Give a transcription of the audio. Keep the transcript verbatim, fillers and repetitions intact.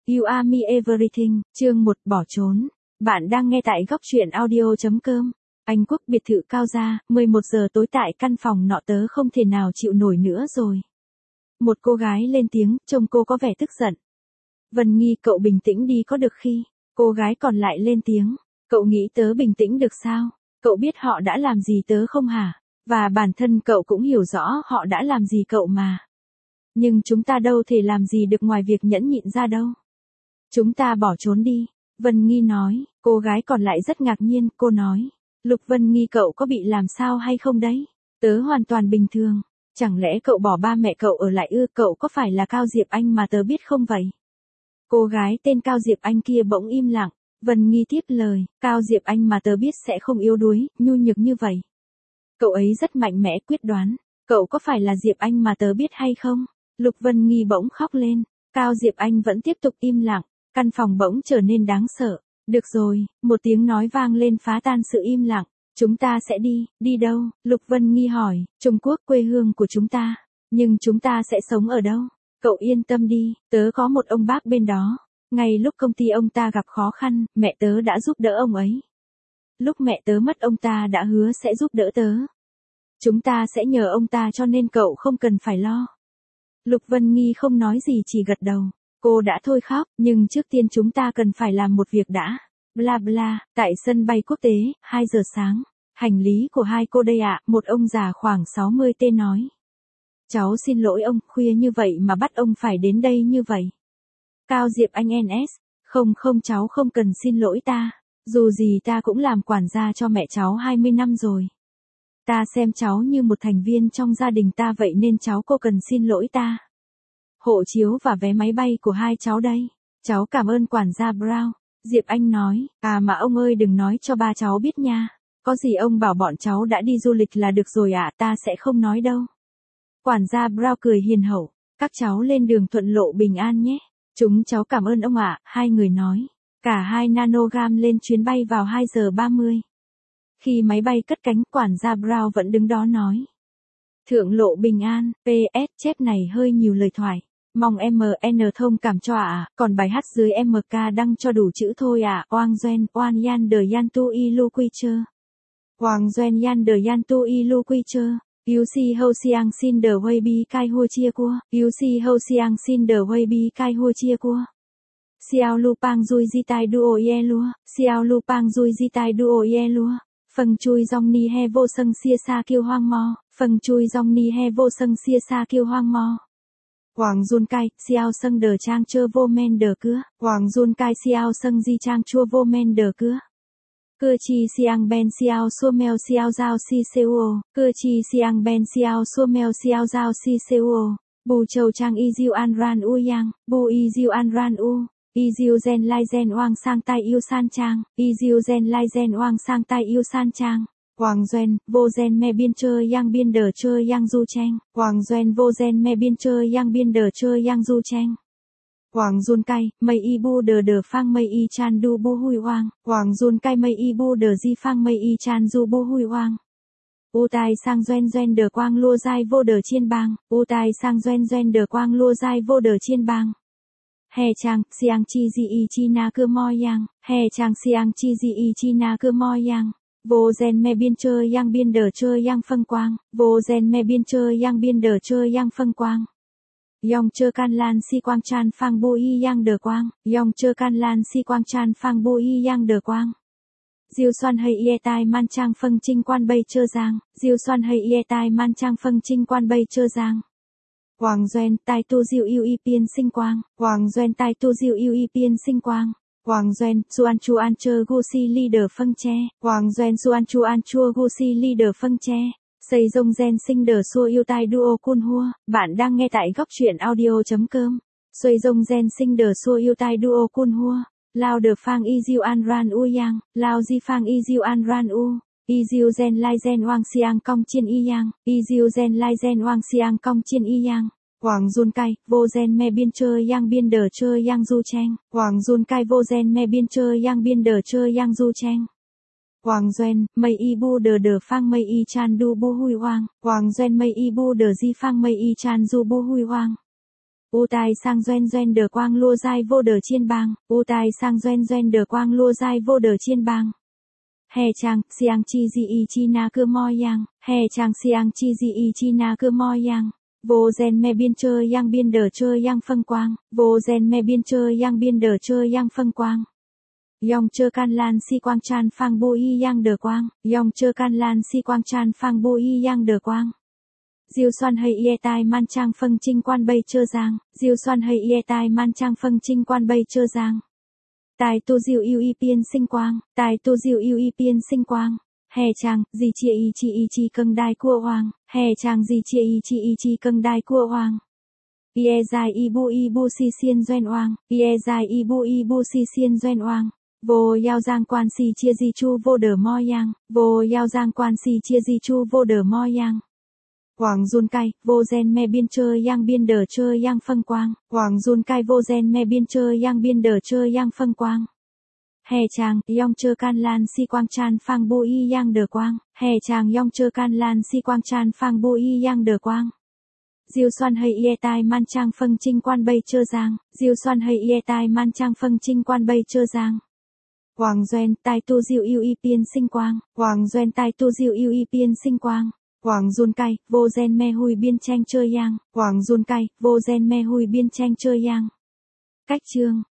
You are me everything, chương một bỏ trốn. Bạn đang nghe tại góc truyện audio.com. Anh Quốc biệt thự cao gia, mười một giờ tối tại căn phòng nọ tớ không thể nào chịu nổi nữa rồi. Một cô gái lên tiếng, trông cô có vẻ tức giận. Vân Nghi, cậu bình tĩnh đi có được khi. Cô gái còn lại lên tiếng. Cậu nghĩ tớ bình tĩnh được sao? Cậu biết họ đã làm gì tớ không hả? Và bản thân cậu cũng hiểu rõ họ đã làm gì cậu mà. Nhưng chúng ta đâu thể làm gì được ngoài việc nhẫn nhịn ra đâu. Chúng ta bỏ trốn đi. Vân Nghi nói. Cô gái còn lại rất ngạc nhiên, cô nói. Lục Vân Nghi, cậu có bị làm sao hay không đấy? Tớ hoàn toàn bình thường. Chẳng lẽ cậu bỏ ba mẹ cậu ở lại ư? Cậu có phải là Cao Diệp Anh mà tớ biết không vậy? Cô gái tên Cao Diệp Anh kia bỗng im lặng. Vân Nghi tiếp lời. Cao Diệp Anh mà tớ biết sẽ không yếu đuối, nhu nhược như vậy. Cậu ấy rất mạnh mẽ, quyết đoán. Cậu có phải là Diệp Anh mà tớ biết hay không? Lục Vân Nghi bỗng khóc lên. Cao Diệp Anh vẫn tiếp tục im lặng. Căn phòng bỗng trở nên đáng sợ. Được rồi, một tiếng nói vang lên phá tan sự im lặng. Chúng ta sẽ đi, đi đâu? Lục Vân Nghi hỏi. Trung Quốc, quê hương của chúng ta. Nhưng chúng ta sẽ sống ở đâu? Cậu yên tâm đi, tớ có một ông bác bên đó. Ngay lúc công ty ông ta gặp khó khăn, mẹ tớ đã giúp đỡ ông ấy. Lúc mẹ tớ mất ông ta đã hứa sẽ giúp đỡ tớ. Chúng ta sẽ nhờ ông ta cho nên cậu không cần phải lo. Lục Vân Nghi không nói gì chỉ gật đầu. Cô đã thôi khóc, nhưng trước tiên chúng ta cần phải làm một việc đã. Bla bla, tại sân bay quốc tế, hai giờ sáng. Hành lý của hai cô đây ạ, một ông già khoảng sáu mươi tên nói. Cháu xin lỗi ông, khuya như vậy mà bắt ông phải đến đây như vậy. Cao Diệp Anh en ét, không không cháu không cần xin lỗi ta. Dù gì ta cũng làm quản gia cho mẹ cháu hai mươi năm rồi. Ta xem cháu như một thành viên trong gia đình ta vậy nên cháu cô cần xin lỗi ta. Hộ chiếu và vé máy bay của hai cháu đây. Cháu cảm ơn quản gia Brown. Diệp Anh nói, à mà ông ơi đừng nói cho ba cháu biết nha. Có gì ông bảo bọn cháu đã đi du lịch là được rồi ạ, à, ta sẽ không nói đâu. Quản gia Brown cười hiền hậu, các cháu lên đường thuận lộ bình an nhé. Chúng cháu cảm ơn ông ạ, à, hai người nói. Cả hai nanogram lên chuyến bay vào hai giờ ba mươi. Khi máy bay cất cánh, quản gia Brown vẫn đứng đó nói. Thượng lộ bình an, pê ét chép này hơi nhiều lời thoại. Mong em en thông cảm cho ạ, à, còn bài hát dưới em ca đăng cho đủ chữ thôi ạ. À. Oang Doen, Oan Yan De Yan Tu Y Lu Quy Chơ. Oang Doen Yan De Yan Tu Y Lu Quy Chơ. You see how siang xin the way bi kai hua chia cua. You see how siang xin the way bi kai hua chia cua. Xiao Lu Pang Dui Di Tai Duo Ye Lua. Xiao Lu Pang Dui Di Tai Duo Ye Lua. Phần chui dòng ni he vô sân xia xa kiêu hoang mo. Phần chui dòng ni he vô sân xia xa kiêu hoang mo. Hoàng Dun Cai, Xiao Sân Đờ Trang Chơ Vô Men Đờ Cưa. Hoàng Dun Cai Xiao Sân Di Trang Chua Vô Men Đờ Cưa. Cưa Chi Xiang Ben Xiao Xua Mèo Xiao Giao Si Seuo. Cưa Chi Xiang Ben Xiao Xua Mèo Xiao Giao Si Seuo. Bù Châu Trang Y Diu An Ran U Yang. Bu Y Diu An Ran U. Y Diu Gen Lai Gen Oang Sang Tai Yêu San Trang. Y Diu Gen Lai Gen Oang Sang Tai Yêu San Trang. Hoàng Doen, vô gen me biên chơ yang biên đờ chơ yang du chen. Hoàng Doen vô gen me biên chơ yang biên đờ chơ yang du chen. Hoàng Dun Cai, mây y bu đờ đờ phang mây y chan du bu hui hoang. Hoàng Dun Cai mây y bu đờ di phang mây y chan du bu hui hoang. U tai sang doen doen đờ quang lua dai vô đờ chiên bang. U tai sang doen doen đờ quang lua dai vô đờ chiên bang. Hè chang, siang chi di y chi na cơ mo yang. Hè chang siang chi di y chi na cơ mo yang. Vô gen me biên chơ yang biên đờ chơ yang phân quang. Vô gen me biên chơ yang biên đờ chơ yang phân quang. Yong chơ can lan si quang chan phang bu y yang đờ quang. Yong chơ can lan si quang chan phang bu y yang đờ quang. Diêu xoan hay ye tai man trang phân trinh quan bay chơ giang. Diêu xoan hay ye tai man trang phân trinh quan bay chơ giang. Hoàng Doen tai tu diêu yêu y piên sinh quang. Hoàng Doen tai tu diêu yêu y piên sinh quang. Hoàng Doen, Suan Chuan Chơ Gu Si Leader phân che. Hoàng Doen Suan Chuan Chua Gu Si Leader phân che. Xây dông gen sinh đờ xua yêu tai duo kun hua. Bạn đang nghe tại góc truyện audio.com. Xây dông gen sinh đờ xua yêu tai duo kun hua. Lao đờ phang y diu an ran u yang. Lao di phang y diu an ran u. Y diu gen lai gen wang siang cong chiên y yang. Y diu gen lai gen wang siang cong chiên y yang. Hoàng Dun Cai, vô gen me biên chơ yang biên đờ chơ yang du chen. Hoàng Dun Cai vô gen me biên chơ yang biên đờ chơ yang du chen. Hoàng Doen, mây y bu đờ đờ phang mây y chan du bu hui hoang. Hoàng Doen mây y bu đờ di phang mây y chan du bu hui hoang. U tai sang doen doen đờ quang lua dai vô đờ chiên bang, u tai sang doen doen đờ quang lua dai vô đờ chiên bang. Hè chang, siang chi di y chi na cơ mo yang, hè chang siang chi di y chi na cơ mo yang. Vô gen me biên chơ yang biên đờ chơ yang phân quang, vô gen me biên chơ yang biên đờ chơ yang phân quang. Yong chơ can lan si quang chan phang bu y yang đờ quang, yong chơ can lan si quang chan phang bu y yang đờ quang. Diêu xoan hay ye tai man trang phân trinh quan bay chơ giang, diêu xoan hay ye tai man trang phân trinh quan bay chơ giang. Tai tu diêu yêu y piên sinh quang, tai tu diêu yêu y piên sinh quang. Hè chang, di chia y chi y chi cân đai cua hoang, hè chang di chia y chi y chi cân đai cua hoang. Ie dài y bu y bu si xiên doen oang, ie dài y bu y bu si xiên doen oang. Vô yao giang quan si chia di chu vô đờ mo yang, vô yao giang quan si chia di chu vô đờ mo yang. Hoàng dun cai, vô gen me biên chơ yang biên đờ chơ yang phân quang, hoàng dun cai vô gen me biên chơ yang biên đờ chơ yang phân quang. Hè chang, yong chơ can lan si quang chan phang bu y yang đờ quang, hè chang yong chơ can lan si quang chan phang bu y yang đờ quang. Diêu xoan hay ye tai man trang phân trinh quan bay chơ giang, diêu xoan hay ye tai man trang phân trinh quan bay chơ giang. Hoàng doen tai tu diêu yêu y piên sinh quang, hoàng doen tai tu diêu yêu y piên sinh quang. Hoàng dun cai, vô gen me hui biên tranh chơ yang, hoàng dun cai, vô gen me hui biên tranh chơ yang. Cách chương